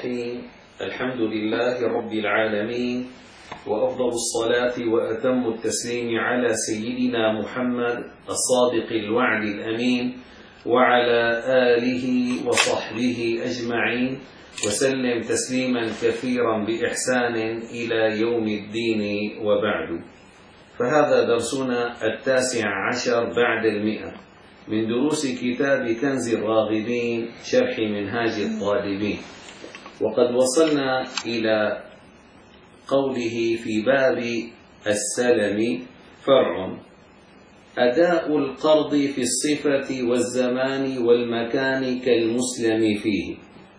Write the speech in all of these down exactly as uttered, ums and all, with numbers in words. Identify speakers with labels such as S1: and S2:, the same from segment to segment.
S1: الرحيم. الحمد لله رب العالمين، وأفضل الصلاة وأتم التسليم على سيدنا محمد الصادق الوعد الأمين وعلى آله وصحبه أجمعين، وسلم تسليما كثيرا بإحسان إلى يوم الدين، وبعد. فهذا درسنا التاسع عشر بعد المئة من دروس كتاب كنز الراغبين شرح منهاج الطالبين، وقد وصلنا إلى قوله في باب السلم: فرع: أداء القرض في الصفة والزمان والمكان كالمسلم فيه،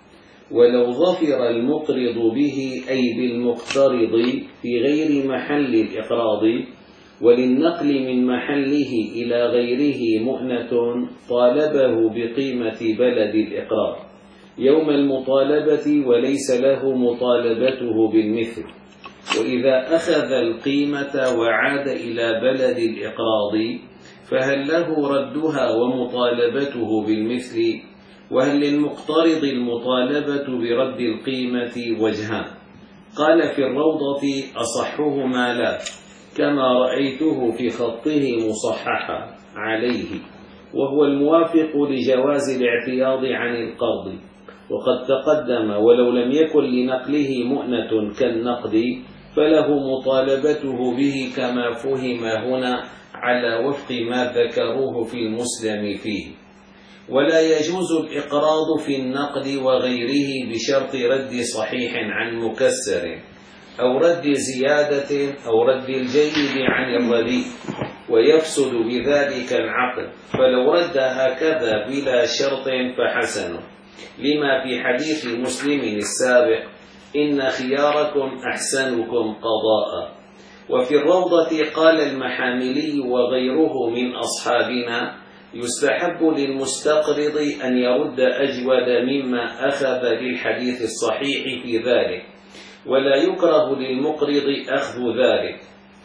S1: ولو ظفر المقرض به أي بالمقترض في غير محل الإقراض، وللنقل من محله إلى غيره مؤنة طالبه بقيمة بلد الإقرار يوم المطالبة وليس له مطالبته بالمثل. وإذا أخذ القيمة وعاد إلى بلد الإقراض فهل له ردها ومطالبته بالمثل؟ وهل للمقترض المطالبة برد القيمة وجهان؟ قال في الروضة: أصحهما لا، كما رأيته في خطه مصححا عليه، وهو الموافق لجواز الاعتياض عن القرض. وقد تقدم ولو لم يكن لنقله مؤنة كالنقد فله مطالبته به كما فهم هنا على وفق ما ذكروه في المسلم فيه. ولا يجوز الإقراض في النقد وغيره بشرط رد صحيح عن مكسر، أو رد زيادة، أو رد الجيد عن الرديء، ويفسد بذلك العقد. فلو رد هكذا بلا شرط فحسن، لما في حديث مسلم السابق: إن خياركم أحسنكم قضاء. وفي الروضة قال المحاملي وغيره من أصحابنا: يستحب للمستقرض أن يرد أجود مما أخذ للحديث الصحيح في ذلك، ولا يكره للمقرض أخذ ذلك.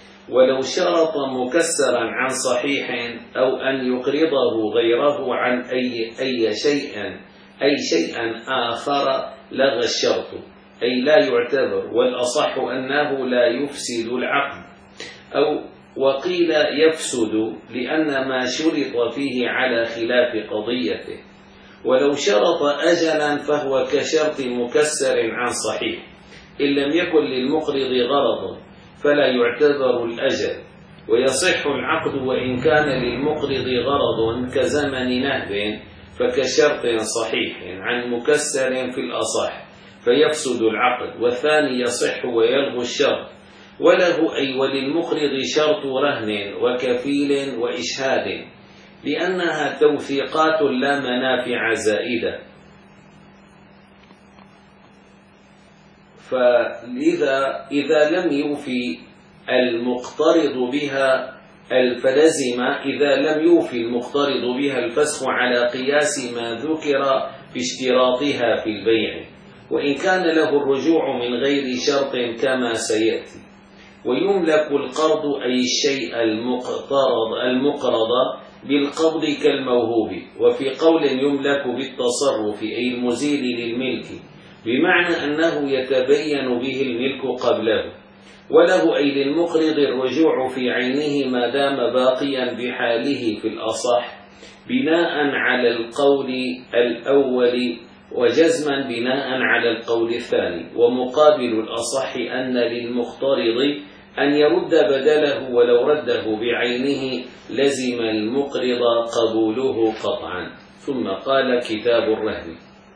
S1: ولو شرط مكسرا عن صحيح أو أن يقرضه غيره عن أي, أي شيء أي شيئا آخر لغى الشرط، أي لا يعتبر. والأصح أنه لا يفسد العقد، أو وقيل يفسد لأن ما شرط فيه على خلاف قضيته. ولو شرط أجلا فهو كشرط مكسر عن صحيح، إن لم يكن للمقرض غرض فلا يعتبر الأجل، ويصح العقد وإن كان للمقرض غرض كزمن نهب، فكشرط صحيح عن مكسر في الأصح، فيفسد العقد. والثاني يصح ويلغو الشرط. وله أي وللمقرض شرط رهن وكفيل وإشهاد، لأنها توثيقات لا منافع زائدة. فلذا إذا لم يوفي المقترض بها فلزم إذا لم يوفي المقترض بها الفسخ على قياس ما ذكر في اشتراطها في البيع، وإن كان له الرجوع من غير شرط كما سيأتي. ويملك القرض أي الشيء المقترض المقرض بالقبض كالموهوب. وفي قول يملك بالتصرف أي المزيل للملك، بمعنى أنه يتبين به الملك قبله. وله أي للمقرض الرجوع في عينه ما دام باقيا بحاله في الأصح، بناء على القول الأول، وجزما بناء على القول الثاني. ومقابل الأصح أن للمقترض أن يرد بدله، ولو رده بعينه لزم المقرض قبوله قطعا. ثم قال: كتاب الرهن.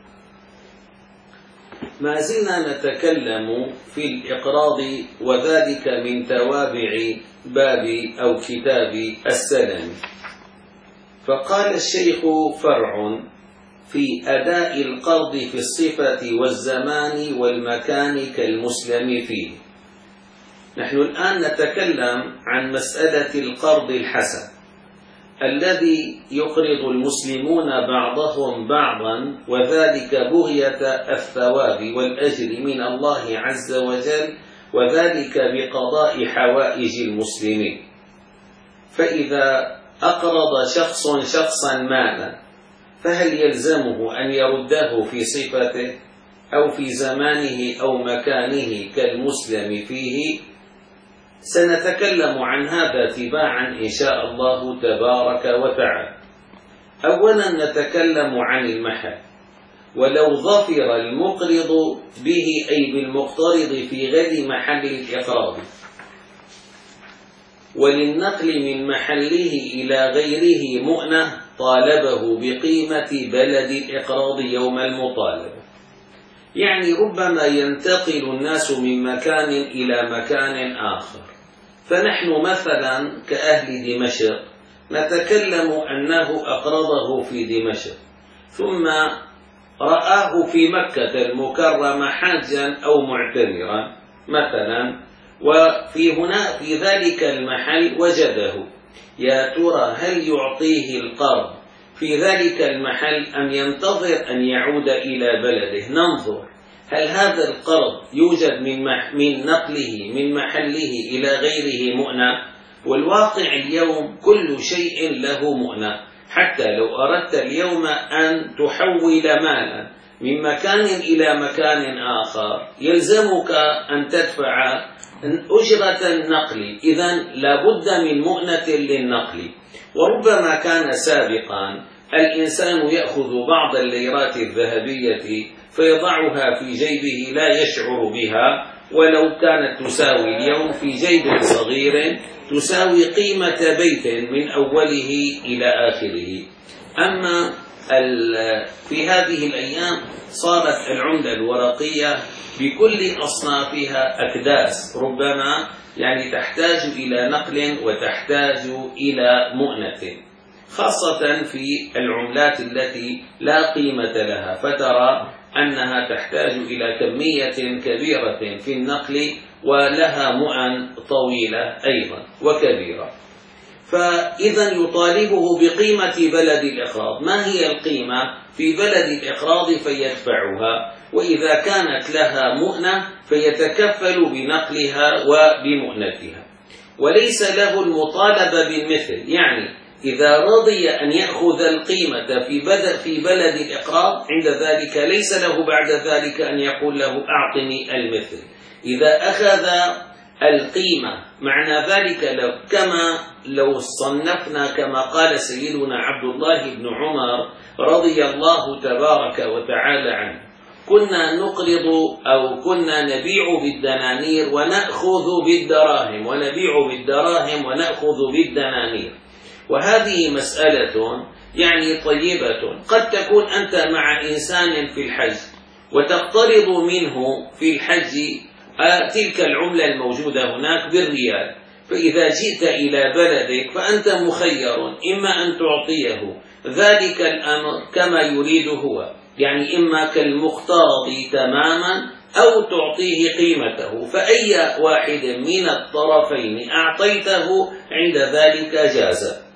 S1: ما زلنا نتكلم في الإقراض، وذلك من توابع باب أو كتاب السلم. فقال الشيخ: فرع: في أداء القرض في الصفة والزمان والمكان كالمسلم فيه. نحن الآن نتكلم عن مسألة القرض الحسن الذي يقرض المسلمون بعضهم بعضا، وذلك بغية الثواب والأجر من الله عز وجل، وذلك بقضاء حوائج المسلمين. فإذا أقرض شخص شخصا مالا فهل يلزمه أن يرده في صفته؟ أو في زمانه أو مكانه كالمسلم فيه. سنتكلم عن هذا تباعا إن شاء الله تبارك وتعالى. أولا نتكلم عن المحل. ولو ظفر المقرض به أي بالمقترض في غير محل الإقراض وللنقل من محله إلى غيره مؤنة طالبه بقيمة بلد الإقراض يوم المطالبة. يعني ربما ينتقل الناس من مكان إلى مكان آخر، فنحن مثلا كأهل دمشق نتكلم أنه أقرضه في دمشق ثم رآه في مكة المكرمة حاجا أو معتمرا مثلا، وفي هنا في ذلك المحل وجده، يا ترى هل يعطيه القرض في ذلك المحل أم ينتظر أن يعود إلى بلده؟ ننظر هل هذا القرض يوجد من من نقله من محله إلى غيره مؤنة. والواقع اليوم كل شيء له مؤنة، حتى لو أردت اليوم أن تحول مالا من مكان إلى مكان آخر يلزمك أن تدفع أجرة النقل، إذن لابد من مؤنة للنقل. وربما كان سابقا الإنسان يأخذ بعض الليرات الذهبية فيضعها في جيبه لا يشعر بها، ولو كانت تساوي اليوم في جيب صغير تساوي قيمة بيت من أوله إلى آخره. أما في هذه الأيام صارت العملة الورقية بكل أصنافها أكداس، ربما يعني تحتاج إلى نقل وتحتاج إلى مؤنة، خاصة في العملات التي لا قيمة لها، فترى أنها تحتاج إلى كمية كبيرة في النقل ولها مؤن طويلة أيضا وكبيرة. فإذا يطالبه بقيمة بلد الإقراض. ما هي القيمة في بلد الإقراض فيدفعها، وإذا كانت لها مؤنة فيتكفل بنقلها وبمؤنتها، وليس له المطالبة بالمثل. يعني إذا رضي أن يأخذ القيمة في بلد في بلد الإقراض عند ذلك ليس له بعد ذلك أن يقول له أعطني المثل. إذا أخذ القيمة معنى ذلك لو كما لو صنفنا كما قال سيدنا عبد الله بن عمر رضي الله تبارك وتعالى عنه: كنا نقرض أو كنا نبيع بالدنانير ونأخذ بالدراهم، ونبيع بالدراهم ونأخذ بالدنانير. وهذه مسألة يعني طيبة. قد تكون أنت مع إنسان في الحج وتقترض منه في الحج تلك العملة الموجودة هناك بالريال، فإذا جئت إلى بلدك فأنت مخير إما أن تعطيه ذلك الأمر كما يريد هو، يعني إما كالمقترض تماما أو تعطيه قيمته، فأي واحد من الطرفين أعطيته عند ذلك جاز.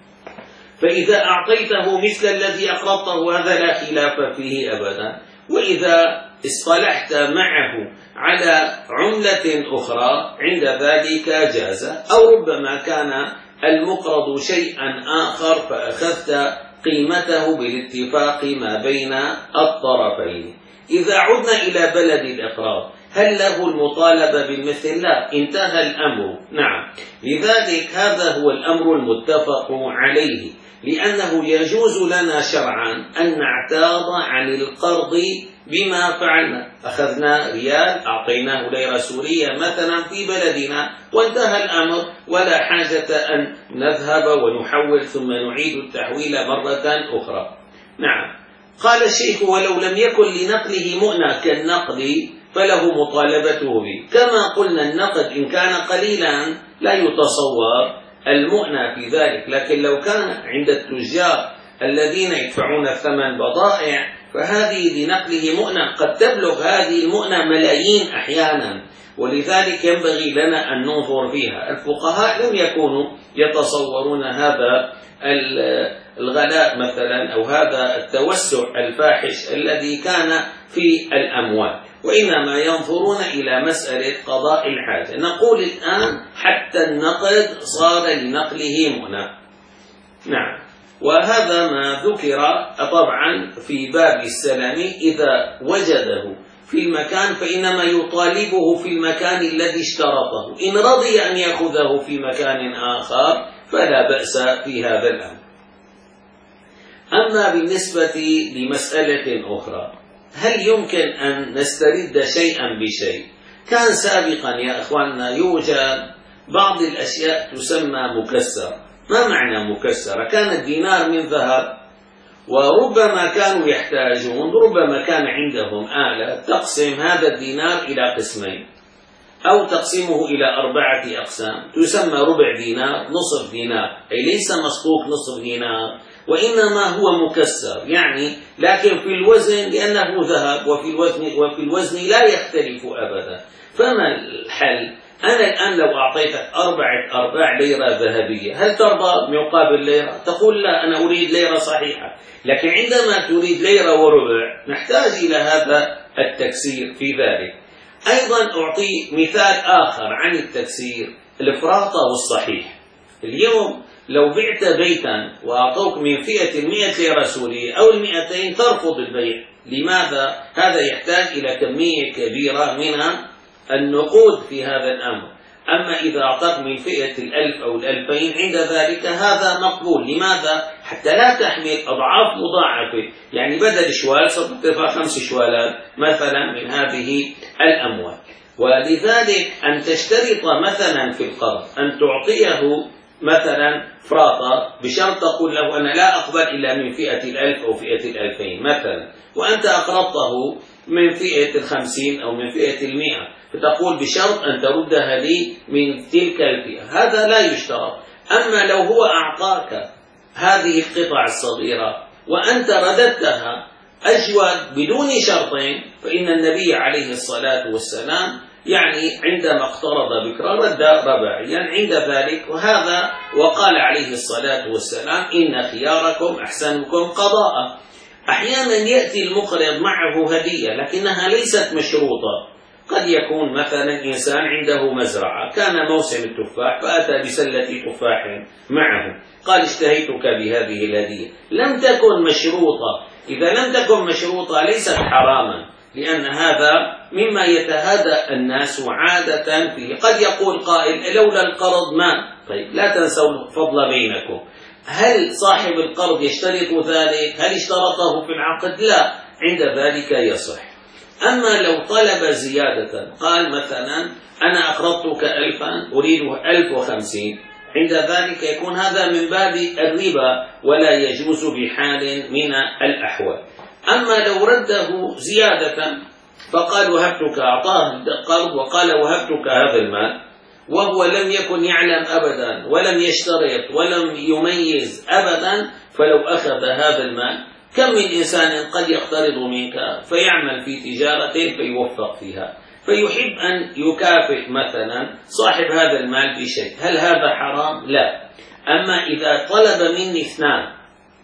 S1: فإذا أعطيته مثل الذي أقرضته هذا لا خلاف فيه أبدا. وإذا اصطلحت معه على عملة أخرى عند ذلك جاز. أو ربما كان المقرض شيئا آخر فأخذت قيمته بالاتفاق ما بين الطرفين. إذا عدنا إلى بلد الإقراض هل له المطالبة بالمثل؟ لا، انتهى الأمر. نعم، لذلك هذا هو الأمر المتفق عليه، لأنه يجوز لنا شرعا أن نعتاض عن القرض بما فعلنا. أخذنا ريال أعطيناه ليرة سورية مثلا في بلدنا وانتهى الأمر، ولا حاجة أن نذهب ونحول ثم نعيد التحويل مرة أخرى. نعم. قال الشيخ: ولو لم يكن لنقله مؤنة كالنقد فله مطالبته به. كما قلنا النقد إن كان قليلا لا يتصور المؤنة في ذلك، لكن لو كان عند التجار الذين يدفعون الثمن بضائع فهذه لنقله مؤنة قد تبلغ هذه المؤنة ملايين أحيانا، ولذلك ينبغي لنا أن ننظر فيها. الفقهاء لم يكونوا يتصورون هذا الغلاء مثلا أو هذا التوسع الفاحش الذي كان في الأموال، وإنما ينظرون إلى مسألة قضاء الحاجة. نقول الآن حتى النقد صار لنقله مؤنة. نعم. وهذا ما ذكر طبعا في باب السلام، إذا وجده في المكان فإنما يطالبه في المكان الذي اشترطه، إن رضي أن يأخذه في مكان آخر فلا بأس في هذا الأمر. أما بالنسبة لمسألة أخرى، هل يمكن أن نسترد شيئا بشيء؟ كان سابقا يا أخواننا يوجد بعض الأشياء تسمى مكسرة. ما معنى مكسرة؟ كان الدينار من ذهب، وربما كانوا يحتاجون، ربما كان عندهم آلة تقسم هذا الدينار إلى قسمين أو تقسمه إلى أربعة أقسام، تسمى ربع دينار، نصف دينار، أي ليس مصكوك نصف دينار وإنما هو مكسر، يعني لكن في الوزن لأنه ذهب، وفي الوزن, وفي الوزن لا يختلف أبدا. فما الحل؟ أنا الآن لو أعطيتك أربعة أرباع ليرة ذهبية، هل ترضى مقابل ليرة؟ تقول لا، أنا أريد ليرة صحيحة. لكن عندما تريد ليرة وربع نحتاج إلى هذا التكسير في ذلك. أيضا أعطي مثال آخر عن التكسير، الفراطة والصحيح. اليوم لو بعت بيتا وأعطوك من فئة المئة ليرة سورية أو المئتين ترفض البيع. لماذا؟ هذا يحتاج إلى كمية كبيرة من النقود في هذا الأمر. أما إذا أعطاك من فئة الألف أو الألفين عند ذلك هذا مقبول. لماذا؟ حتى لا تحمل أضعاف مضاعفة، يعني بدل شوال صرت تدفع خمس شوالات مثلا من هذه الأموال. ولذلك أن تشترط مثلا في القرض أن تعطيه مثلا فراطة بشرط تقول له أنا لا أقبل إلا من فئة الألف أو فئة الألفين مثلا، وأنت أقرضته من فئة الخمسين أو من فئة المئة، فتقول بشرط أن تردها لي من تلك الفئة. هذا لا يشترط. أما لو هو أعطاك هذه القطع الصغيرة وأنت رددتها أجود بدون شرطين، فإن النبي عليه الصلاة والسلام يعني عندما اقترض بكرا رد رباعيا عند ذلك، وهذا وقال عليه الصلاة والسلام إن خياركم أحسنكم قضاء. أحيانا يأتي المقرض معه هدية لكنها ليست مشروطة. قد يكون مثلا إنسان عنده مزرعة، كان موسم التفاح فأتى بسلة تفاح معه، قال اشتهيتك بهذه الهدية، لم تكن مشروطة. إذا لم تكن مشروطة ليست حراما، لأن هذا مما يتهادى الناس عادة فيه. قد يقول قائل لولا القرض ما، طيب لا تنسوا الفضل بينكم. هل صاحب القرض يشترط ذلك؟ هل اشترطه في العقد؟ لا، عند ذلك يصح. أما لو طلب زيادة، قال مثلا أنا أقرضتك ألفا أريد ألف وخمسين، عند ذلك يكون هذا من باب الربا ولا يجوز بحال من الأحوال. أما لو رده زيادة فقال وهبتك، أعطاه القرض وقال وهبتك هذا المال، وهو لم يكن يعلم أبدا ولم يشترط ولم يميز أبدا، فلو أخذ هذا المال، كم من إنسان قد يقترض منك فيعمل في تجارته فيوفق فيها، فيحب أن يكافئ مثلا صاحب هذا المال بشيء، هل هذا حرام؟ لا. أما إذا طلب مني اثنان،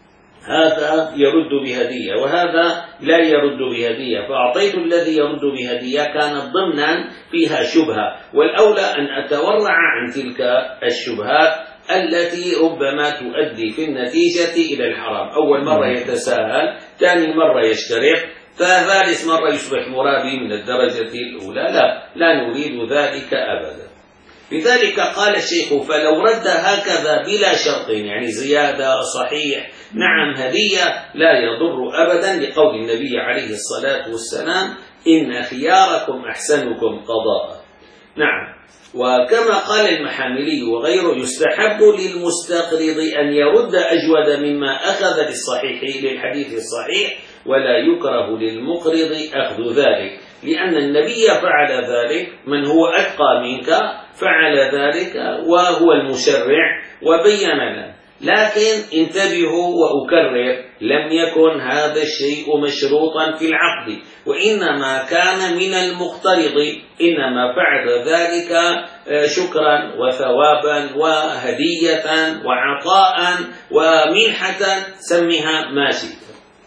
S1: هذا يرد بهدية وهذا لا يرد بهدية، فأعطيت الذي يرد بهدية كانت ضمنا فيها شبهة، والأولى أن أتورع عن تلك الشبهات التي ربما تؤدي في النتيجة إلى الحرام. أول مرة يتساهل، ثاني مرة يشترط، فثالث مرة يصبح مرابي من الدرجة الأولى. لا لا نريد ذلك أبدا. لذلك قال الشيخ فلو رد هكذا بلا شرط، يعني زيادة صحيح نعم هدية، لا يضر أبدا، لقول النبي عليه الصلاة والسلام إن خياركم أحسنكم قضاء. نعم. وكما قال المحاملي وغيره يستحب للمستقرض أن يرد أجود مما أخذ للصحيح للحديث الصحيح، ولا يكره للمقرض أخذ ذلك، لأن النبي فعل ذلك، من هو أتقى منك فعل ذلك وهو المشرع وبين لنا. لكن انتبهوا وأكرر، لم يكن هذا الشيء مشروطا في العقد، وإنما كان من المقترض، إنما فعل ذلك شكرا وثوابا وهدية وعطاء ومنحة، سمها ما شئت.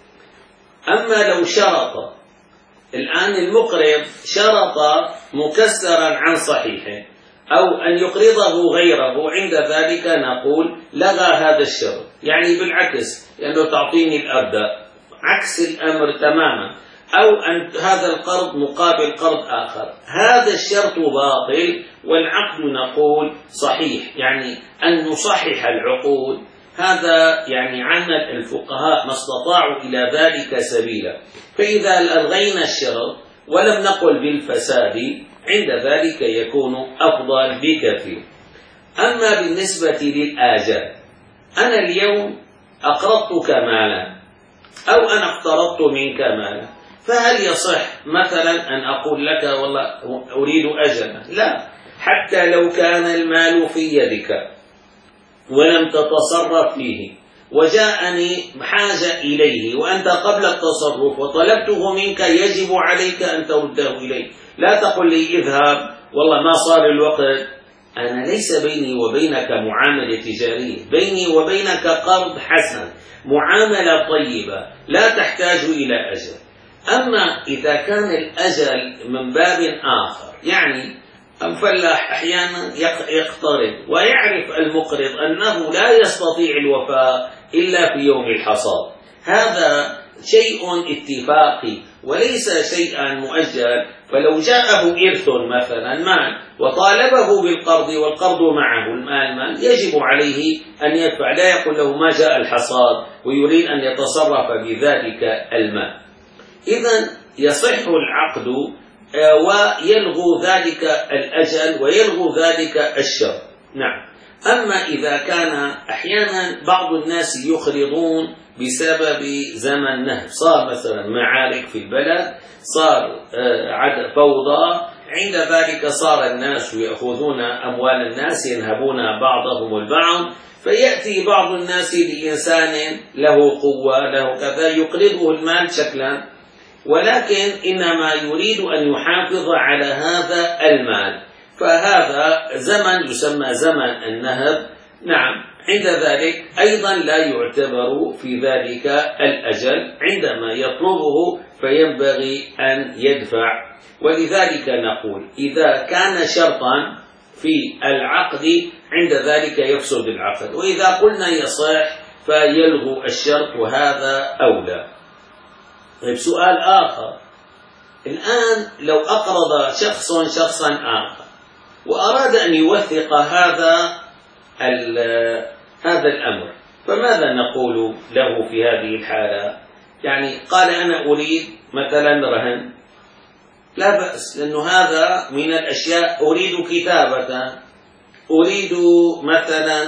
S1: أما لو شرط، الآن المقرض شرط مكسرا عن صحيحه، أو أن يقرضه غيره، عند ذلك نقول لغى هذا الشرط، يعني بالعكس، لأنه تعطيني الأرداء، عكس الأمر تماما، أو أن هذا القرض مقابل قرض آخر، هذا الشرط باطل والعقد نقول صحيح. يعني أن نصحح العقود، هذا يعني عنا الفقهاء ما استطاعوا إلى ذلك سبيلا. فإذا ألغينا الشرط ولم نقل بالفساد، عند ذلك يكون أفضل بكثير. أما بالنسبة للآجال، أنا اليوم أقرضتك مالا أو أنا اقترضت منك مالا، فهل يصح مثلا أن أقول لك والله أريد أجلا؟ لا، حتى لو كان المال في يدك ولم تتصرف فيه وجاءني حاجة إليه وأنت قبل التصرف وطلبته منك، يجب عليك أن ترده إلي. لا تقل لي اذهب والله ما صار الوقت. أنا ليس بيني وبينك معاملة تجارية، بيني وبينك قرض حسن، معاملة طيبة لا تحتاج إلى أجل. أما إذا كان الأجل من باب آخر، يعني الفلاح أحيانا يقترض ويعرف المقرض أنه لا يستطيع الوفاء إلا في يوم الحصاد، هذا شيء اتفاقي وليس شيئا مؤجل. فلو جاءه إرث مثلا مال وطالبه بالقرض والقرض معه المال مال، يجب عليه أن يدفع، لا يقول له ما جاء الحصاد ويريد أن يتصرف بذلك المال. إذن يصح العقد ويلغو ذلك الأجل ويلغو ذلك الشر. نعم. أما إذا كان أحيانا بعض الناس يخرضون بسبب زمن نهب، صار مثلا معارك في البلد، صار عدم فوضى، عند ذلك صار الناس يأخذون أموال الناس ينهبون بعضهم البعض، فيأتي بعض الناس لإنسان له قوة له كذا يقرضه المال شكلا، ولكن إنما يريد أن يحافظ على هذا المال، فهذا زمن يسمى زمن النهب. نعم، عند ذلك أيضا لا يعتبر في ذلك الأجل، عندما يطلبه فينبغي أن يدفع. ولذلك نقول إذا كان شرطا في العقد عند ذلك يفسد العقد، وإذا قلنا يصح فيلغو الشرط، وهذا أولى. طيب سؤال آخر، الآن لو أقرض شخص شخصا آخر وأراد أن يوثق هذا هذا الأمر، فماذا نقول له في هذه الحالة؟ يعني قال أنا أريد مثلا رهن، لا بأس، لأنه هذا من الأشياء، أريد كتابة، أريد مثلا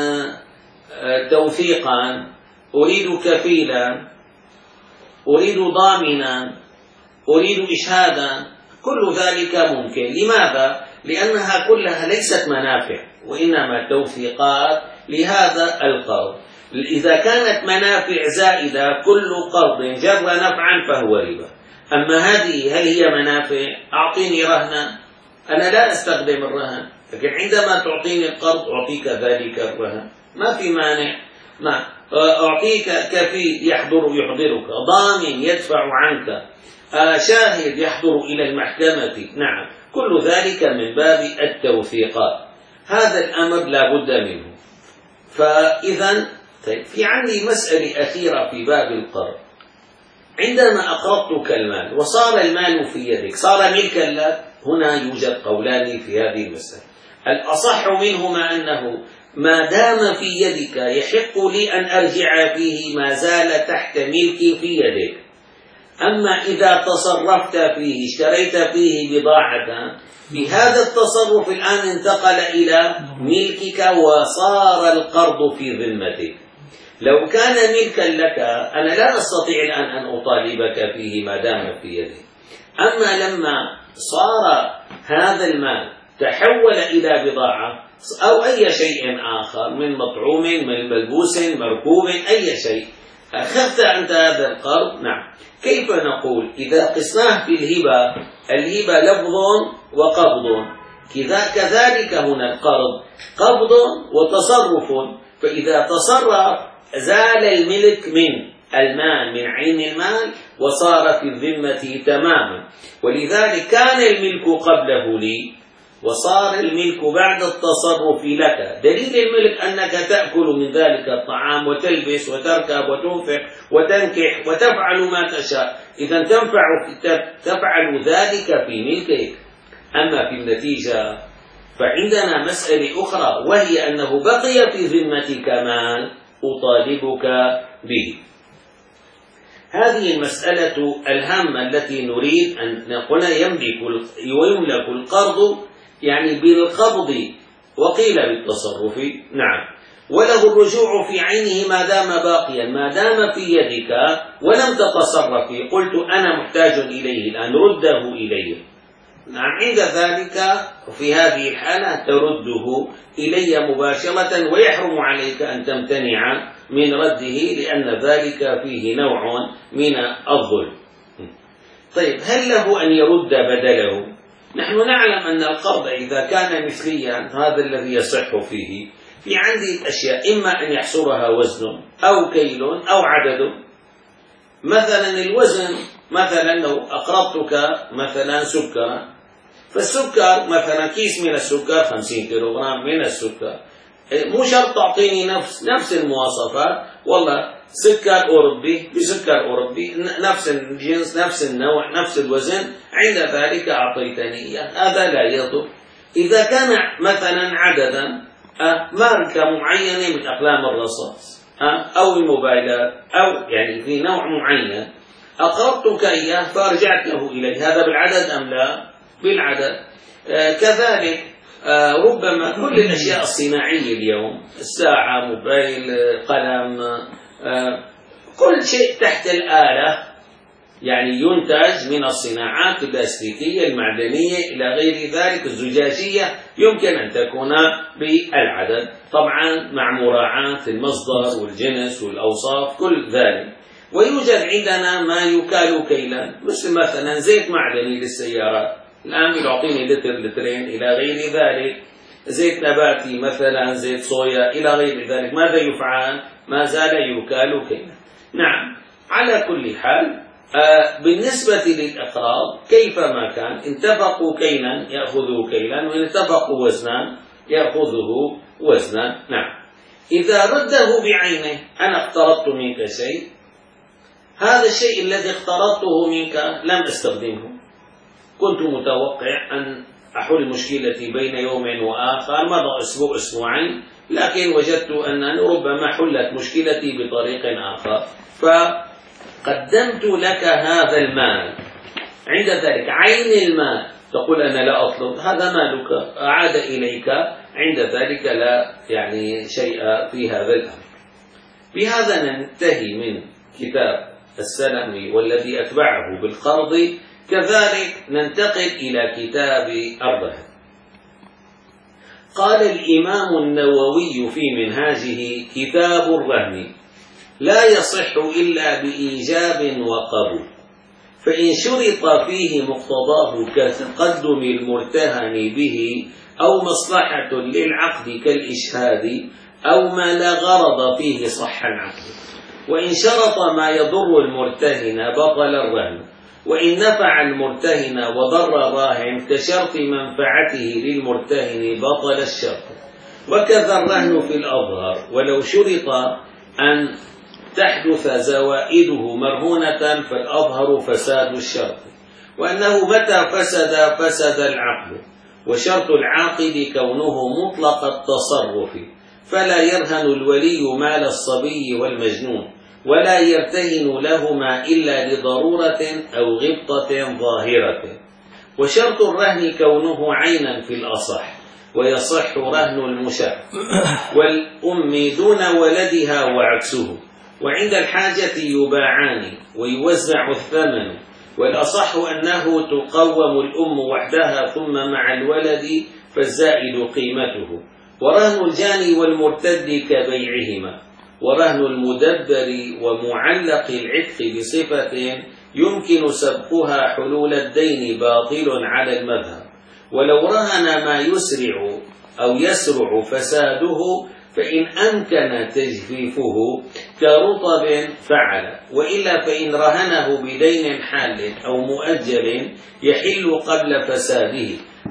S1: توثيقا، أريد كفيلا، أريد ضامنا، أريد إشهادا، كل ذلك ممكن. لماذا؟ لأنها كلها ليست منافع وإنما توثيقات لهذا القرض. إذا كانت منافع زائدة كل قرض جر نفعا فهو ربا. أما هذه هل هي منافع؟ أعطيني رهنا، أنا لا أستخدم الرهن، لكن عندما تعطيني القرض أعطيك ذلك الرهن، ما في مانع. ما أعطيك كفيل يحضر يحضرك، ضامن يدفع عنك، شاهد يحضر إلى المحكمة. نعم، كل ذلك من باب التوثيقات، هذا الأمر لا بد منه. فإذا في عندي مسألة أخيرة في باب القرض، عندما أقرضتك المال وصار المال في يدك، صار ملكا لك، هنا يوجد قولان في هذه المسألة. الأصح منهما أنه ما دام في يدك يحق لي أن أرجع فيه، ما زال تحت ملكي في يدك. أما إذا تصرفت فيه، اشتريت فيه بضاعة، بهذا التصرف الآن انتقل إلى ملكك وصار القرض في ذمتك. لو كان ملكا لك أنا لا أستطيع الآن أن أطالبك فيه ما دام في يدي. أما لما صار هذا المال تحول إلى بضاعة أو أي شيء آخر من مطعوم من ملبوس مركوب أي شيء، أخذت أنت هذا القرض. نعم، كيف نقول إذا قسناه في الهبة؟ الهبة لفظ وقبض، كذلك هنا القرض قبض وتصرف، فإذا تصرف زال الملك من المال من عين المال وصار في الذمة تماما. ولذلك كان الملك قبله لي وصار الملك بعد التصرف لك. دليل الملك أنك تأكل من ذلك الطعام وتلبس وتركب وتنفق وتنكح وتفعل ما تشاء، إذا تنفع تفعل ذلك في ملكك. أما في النتيجة فعندنا مسألة أخرى، وهي أنه بقي في ذمتك مال أطالبك به. هذه المسألة الهامة التي نريد أن نقول يملك ويملك القرض، يعني بالقبض وقيل بالتصرف، نعم، وله الرجوع في عينه ما دام باقيا، ما دام في يدك ولم تتصرف فيه. قلت أنا محتاج إليه الآن، رده إلي. نعم، عند ذلك في هذه الحالة ترده إلي مباشرة، ويحرم عليك أن تمتنع من رده، لأن ذلك فيه نوع من الظلم. طيب، هل له أن يرد بدله؟ نحن نعلم أن القرض إذا كان مثليا هذا الذي يصح فيه، في عندي أشياء إما أن يحصرها وزن أو كيل أو عدد. مثلا الوزن، مثلا لو أقرضتك مثلا سكرا، فالسكر مثلا كيس من السكر خمسين كيلوغرام من السكر، مو شرط تعطيني نفس نفس المواصفات، والله سكر أوروبي بسكر أوروبي، نفس الجنس نفس النوع نفس الوزن، عند ذلك أعطيتني إياه، هذا لا يضر. إذا كان مثلا عددا ماركة معينة من أقلام الرصاص أو الموبايلات، أو يعني في نوع معين أقرضتك إياه فأرجعت له إليه، هذا بالعدد أم لا؟ بالعدد. كذلك ربما كل الأشياء الصناعية اليوم، الساعة، موبايل، قلم، كل شيء تحت الآلة، يعني ينتج من الصناعات البلاستيكية المعدنية إلى غير ذلك، الزجاجية، يمكن أن تكون بالعدد، طبعا مع مراعاة المصدر والجنس والأوصاف كل ذلك. ويوجد عندنا ما يكال كيلا، مثل مثلا زيت معدني للسيارات، الآن يعطيني لتر لترين إلى غير ذلك، زيت نباتي مثلا زيت صويا إلى غير ذلك، ماذا يفعل؟ ما زال يكال كيلا. نعم، على كل حال آه بالنسبة للأقراض كيفما كان، اتفقوا كيلا يأخذه كيلا، وإن اتفقوا وزنا يأخذه وزنا. نعم، إذا رده بعينه، أنا اقترضت منك شيء، هذا الشيء الذي اقترضته منك لم أستخدمه، كنت متوقع أن أحل مشكلتي بين يوم وآخر، مضى أسبوع أسبوعين، لكن وجدت أنني ربما حلت مشكلتي بطريق آخر، فقدمت لك هذا المال. عند ذلك عين المال تقول أنا لا أطلب، هذا مالك أعاد إليك، عند ذلك لا يعني شيء في هذا الأمر. بهذا ننتهي من كتاب السلم والذي أتبعه بالقرض. كذلك ننتقل إلى كتاب الرهن. قال الإمام النووي في منهاجه: كتاب الرهن لا يصح إلا بإيجاب وقبول، فإن شرط فيه مقتضاه كتقدم المرتهن به أو مصلحة للعقد كالإشهاد أو ما لا غرض فيه صح العقد، وإن شرط ما يضر المرتهن بطل الرهن، وإن نفع المرتهن وضر الراهن كشرط منفعته للمرتهن بطل الشرط. وكذا الرهن في الأظهر، ولو شرط أن تحدث زوائده مرهونة فالأظهر فساد الشرط، وأنه متى فسد فسد العقد، وشرط العاقد كونه مطلق التصرف، فلا يرهن الولي مال الصبي والمجنون، ولا يرتهن لهما إلا لضرورة أو غبطة ظاهرة. وشرط الرهن كونه عينا في الأصح، ويصح رهن المشاع والأم دون ولدها وعكسه، وعند الحاجة يباعان ويوزع الثمن، والأصح أنه تقوم الأم وحدها ثم مع الولد فالزائد قيمته. ورهن الجاني والمرتد كبيعهما، ورهن المدبر ومعلق العتق بصفة يمكن سبقها حلول الدين باطل على المذهب. ولو رهن ما يسرع أو يسرع فساده فإن أمكن تجفيفه كرطب فعل، وإلا فإن رهنه بدين حال أو مؤجل يحل قبل فساده،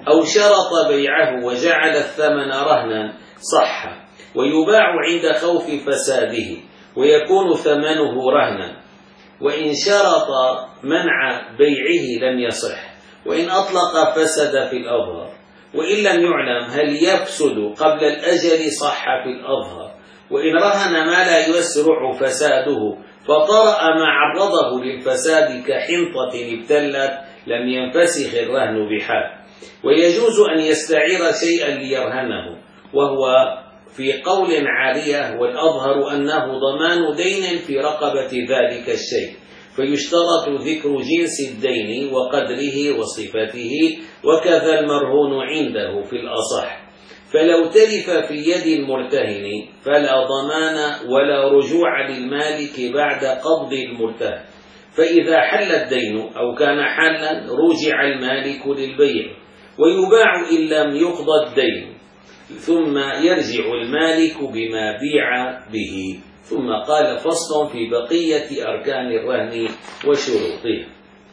S1: أو شرط بيعه وجعل الثمن رهنا صح، ويباع عند خوف فساده ويكون ثمنه رهنا. وإن شرط منع بيعه لم يصح، وإن أطلق فسد في الأظهر. وإن لم يعلم هل يفسد قبل الأجل صح في الأظهر. وإن رهن ما لا يسرع فساده فطرأ ما عرضه للفساد كحنطة ابتلت لم ينفسخ الرهن بحال. ويجوز أن يستعير شيئا ليرهنه، وهو في قول عالية، والأظهر أنه ضمان دين في رقبة ذلك الشيء، فيشترط ذكر جنس الدين وقدره وصفته، وكذا المرهون عنده في الأصح. فلو تلف في يد المرتهن فلا ضمان ولا رجوع للمالك بعد قبض المرتهن، فإذا حل الدين أو كان حالا رجع المالك للبيع، ويباع إن لم يقضى الدين، ثم يرجع المالك بما بيع به. ثم قال فصل في بقية أركان الرهن وشروطه.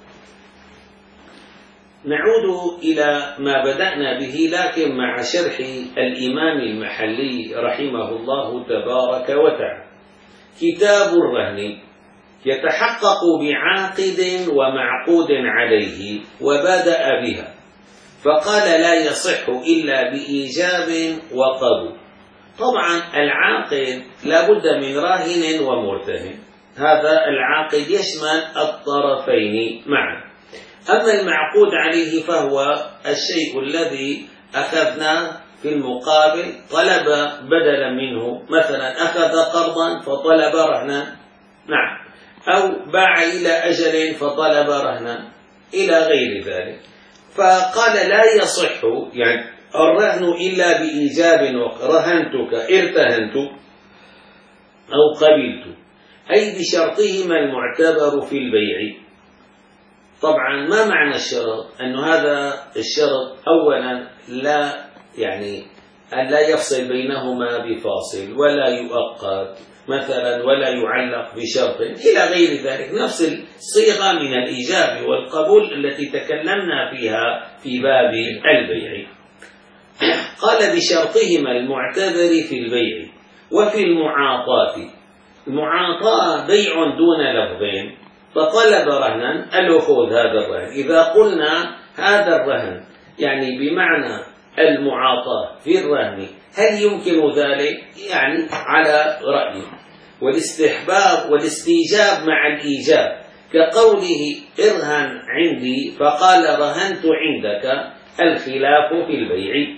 S1: نعود إلى ما بدأنا به، لكن مع شرح الإمام المحلي رحمه الله تبارك وتعالى. كتاب الرهن يتحقق بعاقد ومعقود عليه، وبدأ بها فقال لا يصح إلا بإيجاب وقبول. طبعا العاقد لا بد من راهن ومرتهن، هذا العاقد يشمل الطرفين معا. أما المعقود عليه فهو الشيء الذي أخذناه في المقابل طلب بدلا منه، مثلا أخذ قرضا فطلب رهنا، نعم، أو باع إلى أجل فطلب رهنا إلى غير ذلك. فقال لا يصح يعني الرهن إلا بإيجاب، رهنتك ارتهنت أو قبلت، أي بشرطهما المعتبر في البيع. طبعا ما معنى الشرط؟ أن هذا الشرط أولا لا يعني أن لا يفصل بينهما بفاصل ولا يؤقت مثلا ولا يعلق بشرط إلى غير ذلك، نفس الصيغة من الإيجاب والقبول التي تكلمنا فيها في باب البيع. قال بشرطهما المعتبر في البيع. وفي المعاطاة، المعاطاة بيع دون لفظين، فطلب رهنا ألو خذ هذا الرهن. إذا قلنا هذا الرهن يعني بمعنى المعاطاة في الرهن، هل يمكن ذلك؟ يعني على رأيه. والاستحباب والاستيجاب مع الإيجاب، كقوله ارهن عندي فقال رهنت عندك، الخلاف في البيع.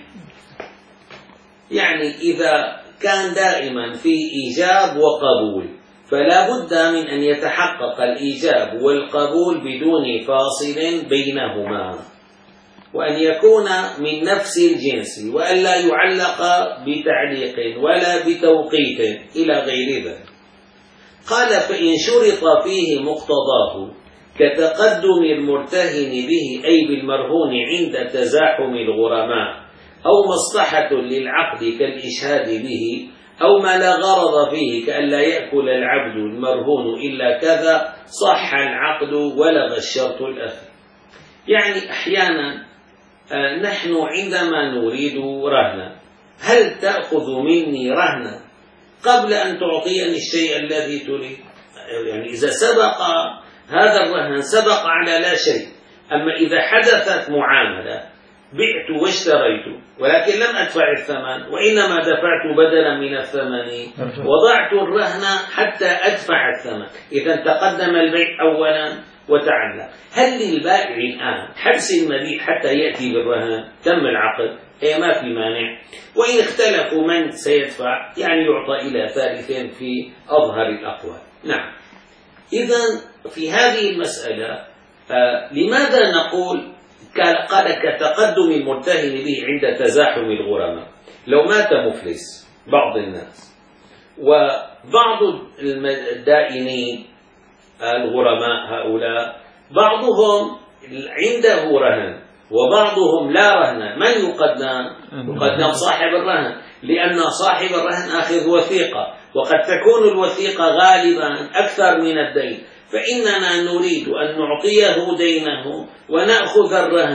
S1: يعني إذا كان دائما في إيجاب وقبول فلا بد من أن يتحقق الإيجاب والقبول بدون فاصل بينهما، وأن يكون من نفس الجنس، وأن لا يعلق بتعليق ولا بتوقيت إلى غير ذلك. قال فإن شرط فيه مقتضاه كتقدم المرتهن به أي بالمرهون عند تزاحم الغرماء، أو مصلحة للعقد كالإشهاد به، أو ما لا غرض فيه كأن لا يأكل العبد المرهون إلا كذا، صح العقد ولغى الشرط الأخير. يعني أحيانا نحن عندما نريد رهنا، هل تأخذ مني رهنا قبل أن تعطيني الشيء الذي تريد؟ يعني إذا سبق هذا الرهن سبق على لا شيء. أما إذا حدثت معاملة بعت واشتريت ولكن لم أدفع الثمن، وإنما دفعت بدلا من الثمن وضعت الرهن حتى أدفع الثمن، إذا تقدم البيع أولا وتعلق. هل للبائع الآن حبس المبيع حتى يأتي بالرهن؟ تم العقد، هي ما في مانع. وإن اختلفوا من سيدفع يعني يعطى إلى ثالث في أظهر الأقوال. نعم. إذا في هذه المسألة آه لماذا نقول قال كتقدم المرتهن به عند تزاحم الغرماء؟ لو مات مفلس بعض الناس وبعض الدائنين الغرماء هؤلاء بعضهم عنده رهن وبعضهم لا رهن، من يقدم؟ يقدم صاحب الرهن، لأن صاحب الرهن أخذ وثيقة، وقد تكون الوثيقة غالبا أكثر من الدين، فإننا نريد أن نعطيه دينه ونأخذ الرهن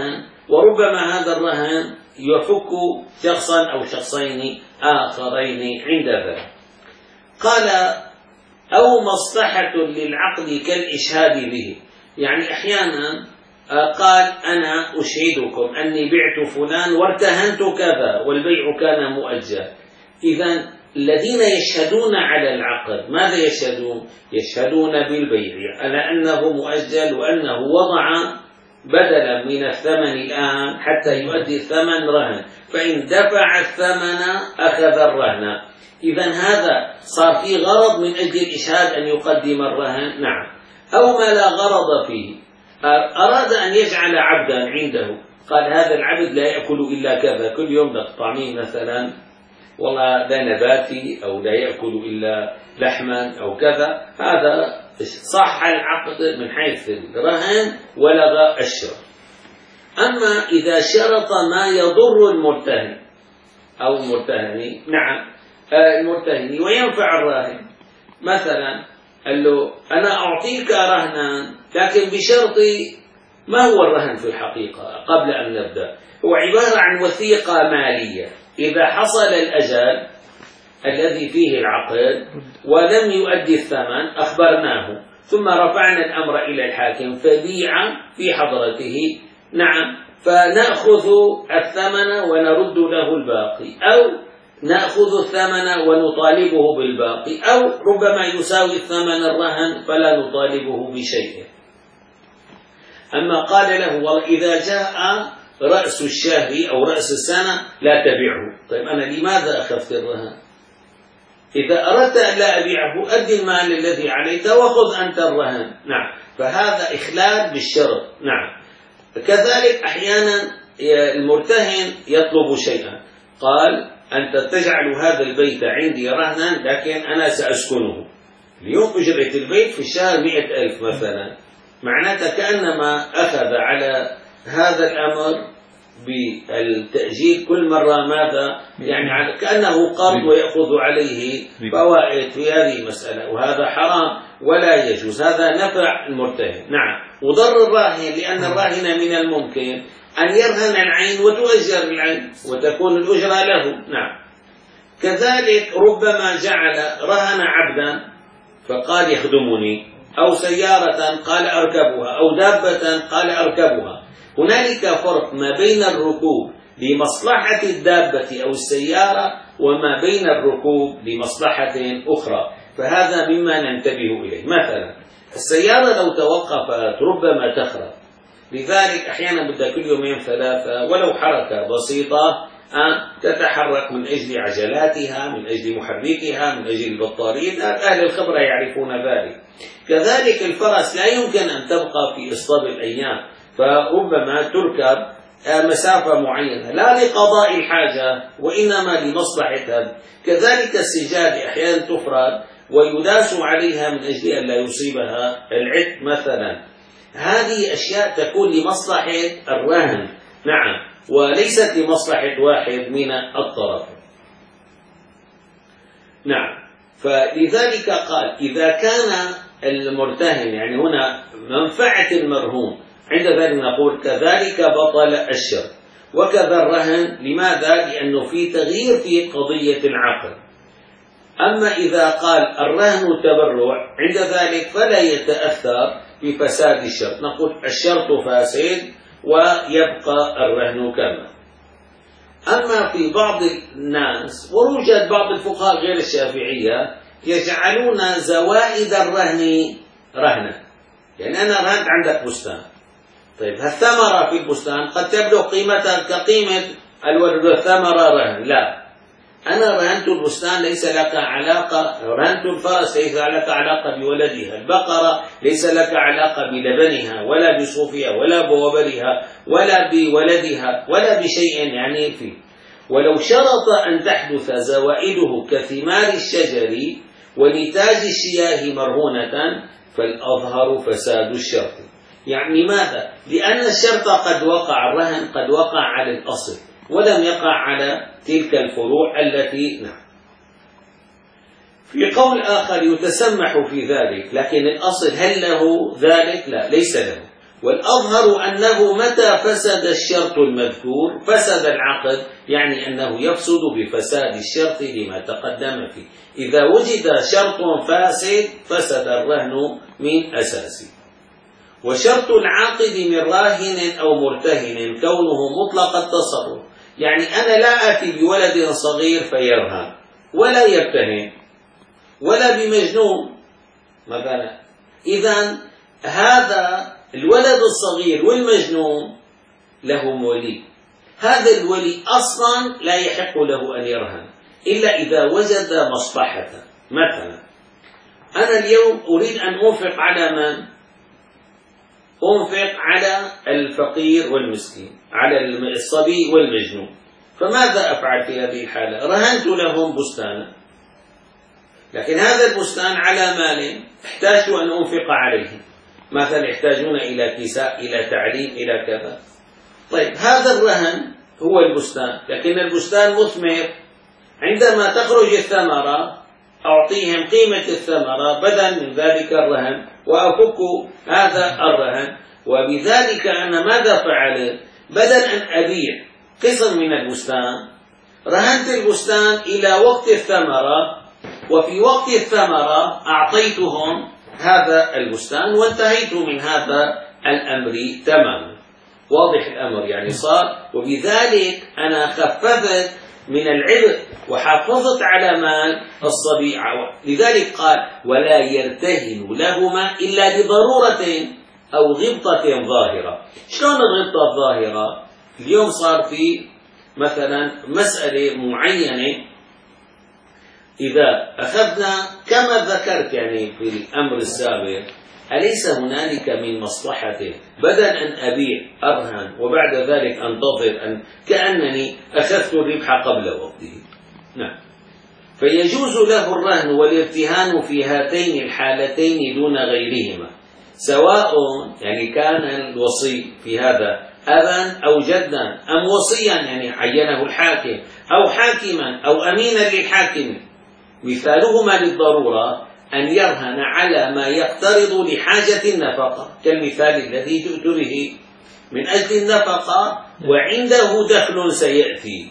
S1: وربما هذا الرهن يفك شخصا أو شخصين آخرين عند ذلك. قال أو مصلحة للعقد كالإشهاد به، يعني أحيانا قال أنا أشهدكم أني بعت فلان وارتهنت كذا والبيع كان مؤجل. إذن الذين يشهدون على العقد ماذا يشهدون؟ يشهدون بالبيع على أنه مؤجل وأنه وضع بدلا من الثمن الآن حتى يؤدي الثمن رهن، فإن دفع الثمن أخذ الرهن. إذن هذا صار فيه غرض من أجل الإشهاد أن يقدم الرهن. نعم. أو ما لا غرض فيه، أراد أن يجعل عبدا عنده، قال هذا العبد لا يأكل إلا كذا، كل يوم نقطعميه مثلا، والله لا نباتي أو لا يأكل إلا لحما أو كذا، هذا صح العقد من حيث الرهن ولغى الشرط. أما إذا شرط ما يضر المرتهن أو المرتهن، نعم المرتهن وينفع الراهن، مثلا قال له أنا أعطيك رهنا لكن بشرطي، ما هو الرهن في الحقيقة قبل أن نبدأ؟ هو عبارة عن وثيقة مالية، إذا حصل الأجل الذي فيه العقد ولم يؤدي الثمن أخبرناه، ثم رفعنا الأمر إلى الحاكم فبيع في حضرته، نعم، فنأخذ الثمن ونرد له الباقي، أو نأخذ الثمن ونطالبه بالباقي، أو ربما يساوي الثمن الرهن فلا نطالبه بشيء. أما قال له والله إذا جاء رأس الشهر أو رأس السنة لا تبيعه، طيب أنا لماذا أخذت الرهن؟ إذا أردت أن لا أبيعه أدي المال الذي عليك وخذ أنت الرهن. نعم، فهذا إخلال بالشرط. نعم. كذلك أحيانا المرتهن يطلب شيئا، قال أنت تجعل هذا البيت عندي رهنا لكن أنا سأسكنه، اليوم أجرة البيت في الشهر مئة ألف مثلا، معناته كأنما أخذ على هذا الأمر بالتأجيل كل مرة ماذا؟ يعني كأنه قرض ويأخذ عليه فوائد في هذه المسألة، وهذا حرام ولا يجوز، هذا نفع المرتهن. نعم. وضر الراهن، لأن الراهن من الممكن أن يرهن العين وتؤجر العين وتكون الأجرة له. نعم. كذلك ربما جعل رهن عبدا فقال يخدمني، أو سيارة قال أركبها، أو دابة قال أركبها. هنالك فرق ما بين الركوب لمصلحة الدابة أو السيارة وما بين الركوب لمصلحة أخرى، فهذا مما ننتبه إليه. مثلا السيارة لو توقفت ربما تخرب، لذلك أحيانا بدها كل يومين ثلاثة ولو حركة بسيطة أن تتحرك من أجل عجلاتها، من أجل محركها، من أجل البطارية، أهل الخبرة يعرفون ذلك. كذلك الفرس لا يمكن أن تبقى في إصطاب الأيام، فربما تركب مسافة معينة لا لقضاء الحاجة وإنما لمصلحتها. كذلك السجاد أحيانا تفرد ويداس عليها من أجل أن لا يصيبها العت مثلا، هذه أشياء تكون لمصلحة الرهن. نعم، وليست لمصلحة واحد من الطرفين. نعم. فلذلك قال إذا كان المرتهن، يعني هنا منفعة المرهون، عند ذلك نقول كذلك بطل الشرط. وكذا الرهن، لماذا؟ لأنه في تغيير في قضية العقد. أما إذا قال الرهن تبرع، عند ذلك فلا يتأثر بفساد الشرط، نقول الشرط فاسد ويبقى الرهن كما. أما في بعض الناس، ويوجد بعض الفقهاء غير الشافعية يجعلون زوائد الرهن رهنا، يعني أنا رهنت عندك بستان، طيب هالثمرة في البستان قد تبلغ قيمتها كقيمة الورد والثمرة رهن، لا، أنا رهنت البستان ليس لك علاقة، رهنت الفرس ليس لك علاقة بولدها، البقرة ليس لك علاقة بلبنها ولا بصوفها ولا بوبرها ولا بولدها ولا بشيء يعني فيه. ولو شرط أن تحدث زوائده كثمار الشجر ونتاج الشياه مرهونة فالأظهر فساد الشرط. يعني ماذا؟ لأن الشرط قد وقع، الرهن قد وقع على الأصل ولم يقع على تلك الفروع التي. نعم. في قول آخر يتسمح في ذلك، لكن الأصل هل له ذلك؟ لا، ليس له. والأظهر أنه متى فسد الشرط المذكور فسد العقد، يعني أنه يفسد بفساد الشرط لما تقدم فيه. إذا وجد شرط فاسد فسد الرهن من أساسه. وشرط العاقد من راهن أو مرتهن كونه مطلق التصرف، يعني أنا لا آتي بولد صغير فيرهن ولا يرتهن ولا بمجنون مثلا. إذن هذا الولد الصغير والمجنون لهم ولي، هذا الولي أصلا لا يحق له أن يرهن إلا إذا وجد مصلحة. مثلا أنا اليوم أريد أن أنفق على من؟ أنفق على الفقير والمسكين، على الصبي والمجنون، فماذا أفعل في هذه الحالة؟ رهنت لهم بستانا، لكن هذا البستان على مال احتاج أن أنفق عليه، مثلا يحتاجون إلى كساء، إلى تعليم، إلى كذا. طيب هذا الرهن هو البستان، لكن البستان مثمر، عندما تخرج الثمرة أعطيهم قيمة الثمرة بدلا من ذلك الرهن وأفك هذا الرهن. وبذلك أنا ماذا فعلت؟ بدل أن أبيع قسم من البستان رهنت البستان إلى وقت الثمرة، وفي وقت الثمرة أعطيتهم هذا البستان وانتهيت من هذا الأمر تماما. واضح الأمر يعني صار، وبذلك أنا خففت من العبء وحافظت على مال الصبي. لذلك قال ولا يرتهن لهما إلا لضرورة أو غبطة ظاهرة. شلون الغبطة الظاهرة؟ اليوم صار في مثلا مسألة معينة، إذا أخذنا كما ذكرت يعني في الأمر السابق، أليس هنالك من مصلحته بدل أن أبيع أرهن وبعد ذلك أنتظر أن كأنني أخذت الربح قبل وقته؟ نعم. فيجوز له الرهن والارتهان في هاتين الحالتين دون غيرهما، سواء يعني كان الوصي في هذا أبا أو جدا أم وصيا يعني عينه الحاكم أو حاكما أو أمينا للحاكم. مثالهما للضرورة أن يرهن على ما يقترض لحاجة النفقة، كالمثال الذي جئت به من أجل النفقة وعنده دخل سيأتي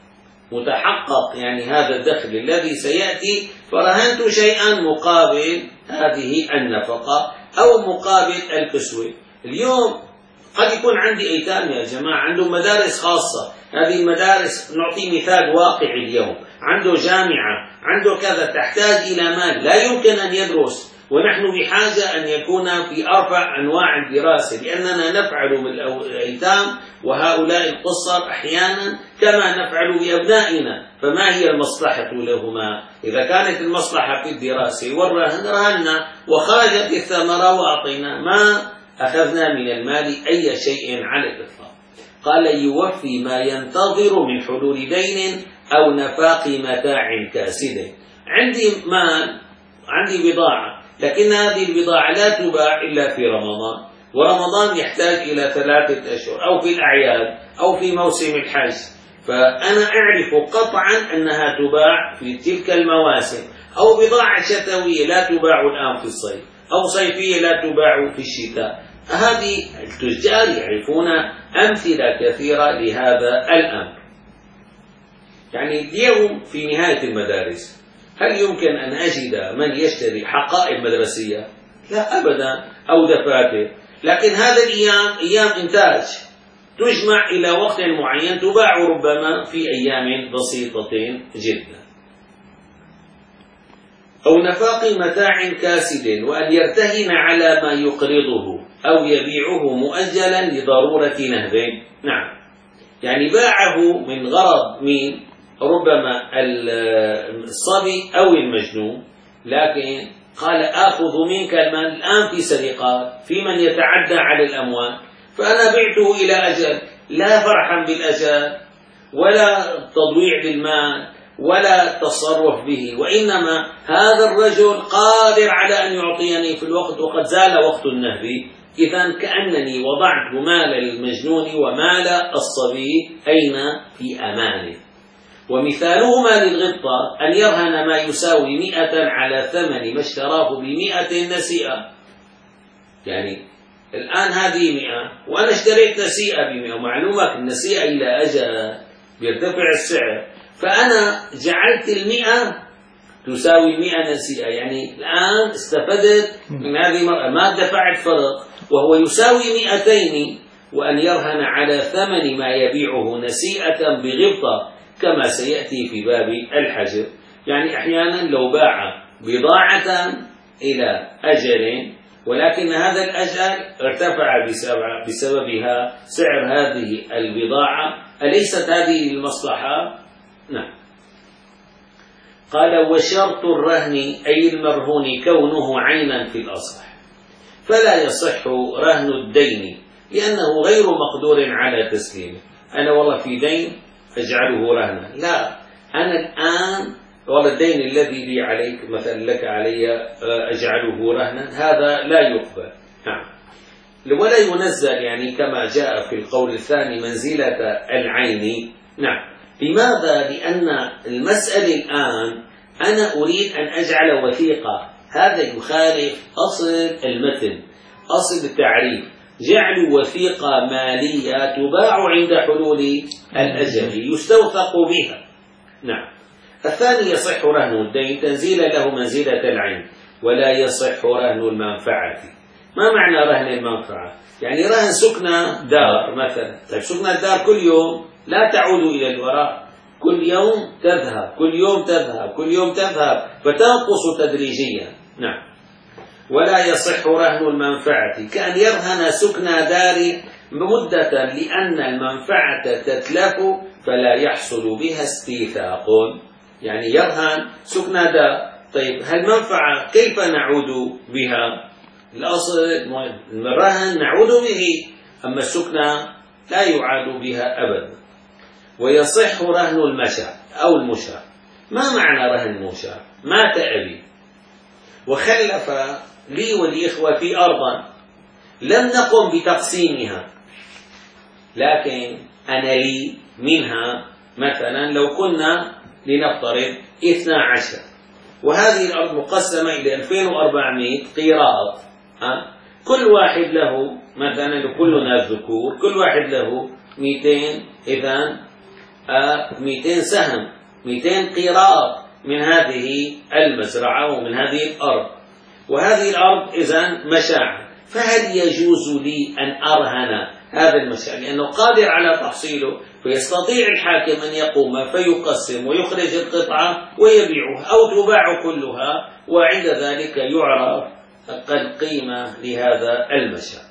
S1: متحقق، يعني هذا الدخل الذي سيأتي فرهنت شيئا مقابل هذه النفقة أو مقابل الكسوة. اليوم قد يكون عندي أيتام يا جماعة عندهم مدارس خاصة، هذه المدارس نعطي مثال واقعي اليوم، عنده جامعة، عنده كذا، تحتاج إلى مال، لا يمكن أن يدرس، ونحن بحاجة أن يكون في أرفع أنواع الدراسة، لأننا نفعل بالأيتام وهؤلاء القصر أحيانا كما نفعل بأبنائنا. فما هي المصلحة لهما؟ إذا كانت المصلحة في الدراسة والرهن رهنا وخرجت الثمرة وأعطينا، ما أخذنا من المال أي شيء على الإطلاق. قال يوفي ما ينتظر من حلول دين أو نفاق متاع كاسد. عندي مال، عندي بضاعة، لكن هذه البضاعة لا تباع إلا في رمضان، ورمضان يحتاج إلى ثلاثة أشهر أو في الأعياد أو في موسم الحج، فأنا أعرف قطعا أنها تباع في تلك المواسم، أو بضاعة شتوية لا تباع الآن في الصيف، أو صيفية لا تباع في الشتاء. هذه التجار يعرفون أمثلة كثيرة لهذا الأمر. يعني اليوم في نهاية المدارس هل يمكن أن أجد من يشتري حقائب مدرسية؟ لا أبدا، أو دفاتر، لكن هذا الأيام أيام إنتاج تجمع إلى وقت معين تباع ربما في أيام بسيطة جدا. أو نفاق متاع كاسد، وأن يرتهن على ما يقرضه أو يبيعه مؤجلا لضرورة نهب. نعم، يعني باعه من غرض مين؟ ربما الصبي أو المجنون، لكن قال آخذ منك المال الآن في سرقات، في من يتعدى على الأموال، فأنا بعته إلى أجل، لا فرحا بالأجل ولا تضويع بالمال ولا تصرف به، وإنما هذا الرجل قادر على أن يعطيني في الوقت وقد زال وقت النهب. إذن كأنني وضعت مال المجنون ومال الصبي أين؟ في أمانه. ومثالهما للغبطة أن يرهن ما يساوي مئة على ثمن ما اشتراه بمئة نسيئة، يعني الآن هذه مئة وأنا اشتريت نسيئة بمئة، ومعلومك النسيئة إلى أجل بيرتفع السعر، فأنا جعلت المئة تساوي مئة نسيئة، يعني الآن استفدت من هذه المرأة، ما دفعت فرق، وهو يساوي مئتين، وأن يرهن على ثمن ما يبيعه نسيئة بغبطة كما سيأتي في باب الحجر. يعني أحيانا لو باع بضاعة إلى أجل ولكن هذا الأجل ارتفع بسببها سعر هذه البضاعة، أليست هذه المصلحة؟ نعم. قال: وشرط الرهن أي المرهون كونه عينا في الأصح، فلا يصح رهن الدين لأنه غير مقدور على تسليمه. أنا والله في دين أجعله رهنا، لا، أنا الآن والله الدين الذي لي عليك مثلا لك علي أجعله رهنا، هذا لا يقبل. نعم. ولا ينزل يعني كما جاء في القول الثاني منزلة العين. نعم. لماذا؟ لأن المسألة الآن أنا أريد أن أجعل وثيقة، هذا يخالف أصل المتن، أصل التعريف، جعل وثيقة مالية تباع عند حلول الأجل يستوثق بها. نعم. الثاني يصح رهن الدين تنزيلا له منزلة العين، ولا يصح رهن المنفعة. ما معنى رهن المنفعة؟ يعني رهن سكنة دار مثلا، طيب سكنة الدار كل يوم لا تعود إلى الوراء، كل يوم تذهب كل يوم تذهب كل يوم تذهب فتنقص تدريجيا. نعم. ولا يصح رهن المنفعة كأن يرهن سكنى دار مدة لأن المنفعة تتلف فلا يحصل بها استيثاق. يعني يرهن سكنى دار، طيب هالمنفعة كيف نعود بها؟ الأصل الرهن نعود به، أما السكنى لا يعاد بها أبدا. ويصح رهن المشاع أو المشاع. ما معنى رهن المشاع؟ مات أبي وخلف لي ولإخوتي أرضا، لم نقم بتقسيمها، لكن أنا لي منها مثلا لو كنا لنفترض اثنا عشر، وهذه الأرض مقسمة إلى ألفين وأربعمائة قيراط، أه؟ كل واحد له مثلا كلنا الذكور كل واحد له مئتين، إذن أه مئتين سهم، مئتين قيراط من هذه المزرعة ومن هذه الأرض، وهذه الأرض إذن مشاع، فهل يجوز لي أن أرهن هذا المشاع لأنه قادر على تحصيله، فيستطيع الحاكم أن يقوم فيقسم ويخرج القطعة ويبيعها أو تباع كلها، وعند ذلك يعرف القيمة لهذا المشاع.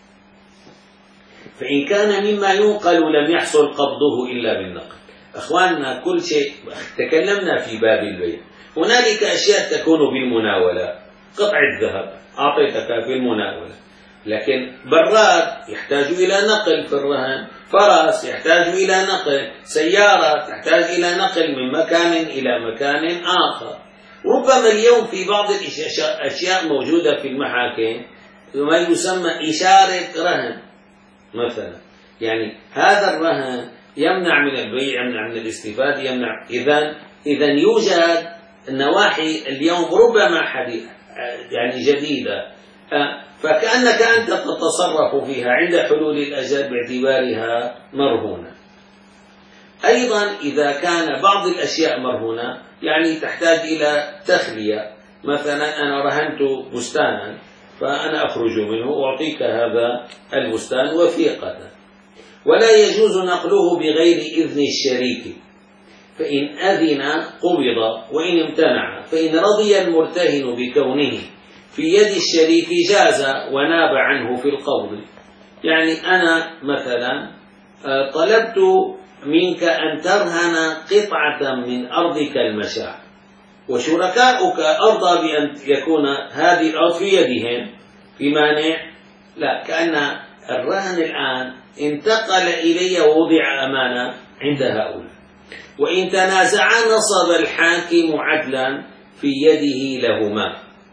S1: فإن كان مما ينقل لم يحصل قبضه إلا بالنقل. أخواننا كل شيء تكلمنا في باب البيع، هنالك أشياء تكون بالمناولة، قطعة ذهب أعطيتك في المناولة، لكن براد يحتاج إلى نقل في الرهن، فرس يحتاج إلى نقل، سيارة تحتاج إلى نقل من مكان إلى مكان آخر. ربما اليوم في بعض الأشياء موجودة في المحاكم ما يسمى إشارة رهن مثلا، يعني هذا الرهن يمنع من البيع، يمنع من الاستفادة، يمنع. إذن إذن يوجد النواحي اليوم ربما حديث يعني جديدة، فكأنك أنت تتصرف فيها عند حلول الأجل باعتبارها مرهونة. أيضا إذا كان بعض الأشياء مرهونة يعني تحتاج إلى تخلية، مثلا أنا رهنت بستانا فأنا أخرج منه وأعطيك هذا البستان وثيقة، ولا يجوز نقله بغير إذن الشريك، فإن أذن قبض وإن امتنع، فإن رضي المرتهن بكونه في يد الشريك جاز وناب عنه في القبض. يعني أنا مثلا طلبت منك أن ترهن قطعة من أرضك المشاع، وشركاؤك أرضى بأن يكون هذه الأرض في يدهم، في مانع؟ لا، كأن الرهن الآن انتقل إلي ووضع أمانة عند هؤلاء، وإن تنازعا نصب الحاكم عدلا في يده لهما.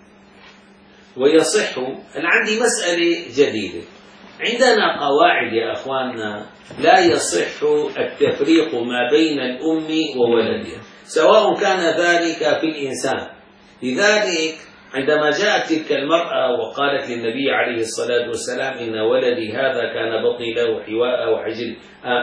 S1: ويصح، أنا عندي مسألة جديدة، عندنا قواعد يا أخواننا لا يصح التفريق ما بين الأم وولدها سواء كان ذلك في الإنسان، لذلك عندما جاءت تلك المرأة وقالت للنبي عليه الصلاة والسلام إن ولدي هذا كان بطني له حواء وحجري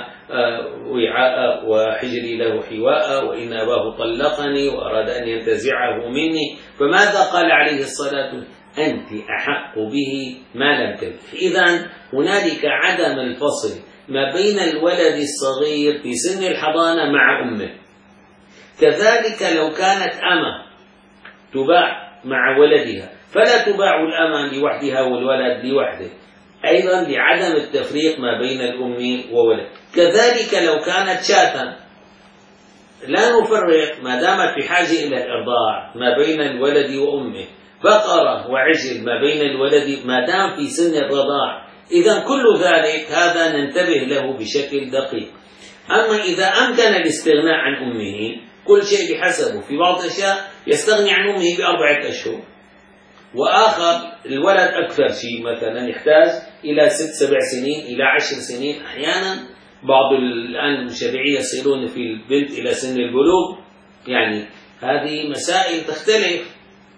S1: وعاء وحجري له حواء وإن أباه طلقني وأراد أن ينتزعه مني، فماذا قال عليه الصلاة والسلام؟ أنت أحق به ما لم تنكح. إذن هنالك عدم الفصل ما بين الولد الصغير في سن الحضانة مع أمه. كذلك لو كانت أمة تباع مع ولدها فلا تباع الأمة لوحدها والولد لوحده، أيضا لعدم التفريق ما بين الأم وولد. كذلك لو كانت شاة لا نفرق ما دامت بحاجة إلى الإرضاع ما بين الولد وأمه، بقرة وعجل ما بين الولد ما دام في سن الرضاع. إذا كل ذلك هذا ننتبه له بشكل دقيق. أما إذا أمكن الاستغناء عن أمه كل شيء بحسبه، في بعض الأشياء يستغني عن أمه بأربعة أشهر، وآخر الولد أكثر شيء مثلا يحتاج إلى ست سبع سنين إلى عشر سنين، أحيانا بعض الآن المشرعية يصلون في البنت إلى سن البلوغ، يعني هذه مسائل تختلف.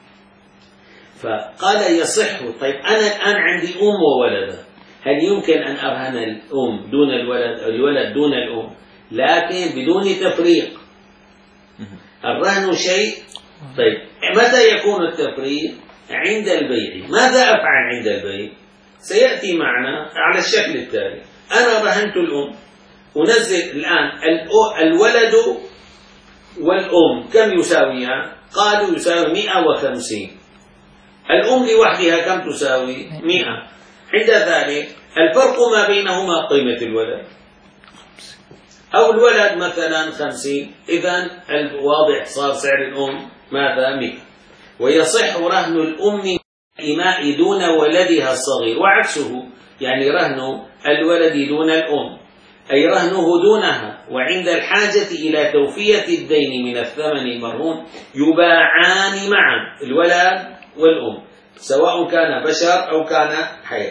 S1: فقال يصح. طيب أنا الآن عندي أم وولد، هل يمكن أن أرهن الأم دون الولد أو الولد دون الأم؟ لكن بدون تفريق. الرهن شيء. طيب متى يكون التفريق؟ عند البيع. ماذا أفعل عند البيع؟ سيأتي معنا على الشكل التالي. أنا رهنت الأم، أنزل الآن الولد والأم كم يساويان؟ قالوا يساوي مئة وخمسين. الأم لوحدها كم تساوي؟ مئة. عند ذلك الفرق ما بينهما قيمة الولد، أو الولد مثلا خمسين، إذن الواضح صار سعر الأم ماذا؟ مئة. ويصح رهن الأم الإماء دون ولدها الصغير، وعكسه، يعني رهن الولد دون الأم أي رهنه دونها، وعند الحاجة إلى توفية الدين من الثمن المرهون يباعان معا الولد والأم سواء كان بشر أو كان حي،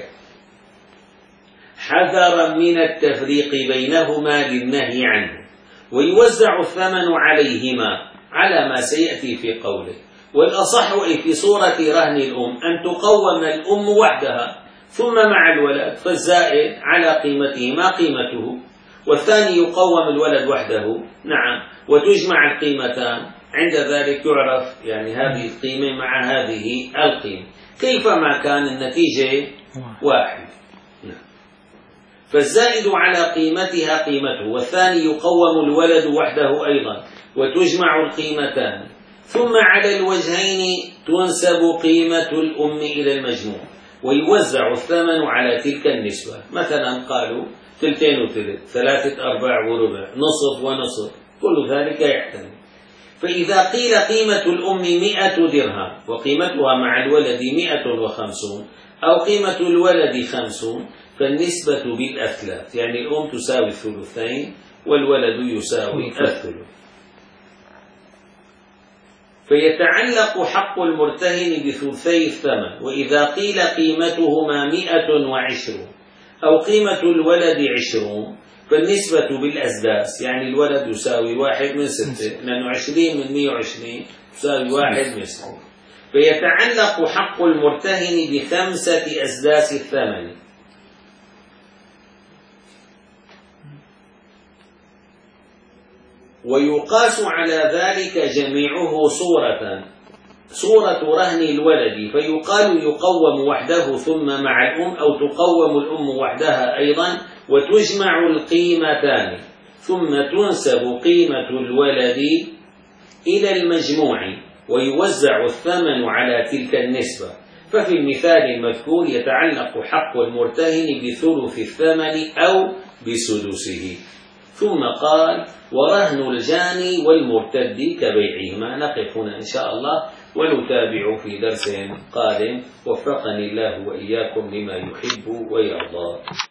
S1: حذرا من التفريق بينهما للنهي عنه، ويوزع الثمن عليهما على ما سيأتي في قوله. والأصح أي في صورة رهن الأم أن تقوم الأم وحدها ثم مع الولد، فالزائد على قيمته ما قيمته، والثاني يقوم الولد وحده، نعم، وتجمع القيمتان. عند ذلك يعرف يعني هذه القيمة مع هذه القيمة، كيفما كان النتيجة واحد. فالزائد على قيمتها قيمته، والثاني يقوم الولد وحده أيضا وتجمع القيمتان، ثم على الوجهين تنسب قيمة الأم إلى المجموع ويوزع الثمن على تلك النسبة. مثلا قالوا ثلثين وثلث، ثلاثة أرباع وربع، نصف ونصف، كل ذلك يحتمل. فإذا قيل قيمة الأم مئة درهم وقيمتها مع الولد مئة وخمسون، أو قيمة الولد خمسون، فالنسبة بالأثلاث، يعني الأم تساوي الثلثين والولد يساوي الثلث. فيتعلق حق المرتهن بثلثي الثمن. وإذا قيل قيمتهما مئة وعشرون أو قيمة الولد عشرون، فالنسبة بالأسداس، يعني الولد يساوي واحد من ستة، لأنه عشرين من مئة وعشرين يساوي واحد من ستة. فيتعلق حق المرتهن بخمسة أسداس الثمن. ويقاس على ذلك جميعه صورة صورة رهن الولد، فيقال يقوم وحده ثم مع الأم، أو تقوم الأم وحدها أيضا وتجمع القيمتان، ثم تنسب قيمة الولد إلى المجموع ويوزع الثمن على تلك النسبة. ففي المثال المذكور يتعلق حق المرتهن بثلث الثمن أو بسدسه. ثم قال: ورهن الجاني والمرتد كبيعهما. نقف هنا إن شاء الله ونتابع في درس قادم. وفقني الله وإياكم لما يحب ويرضى.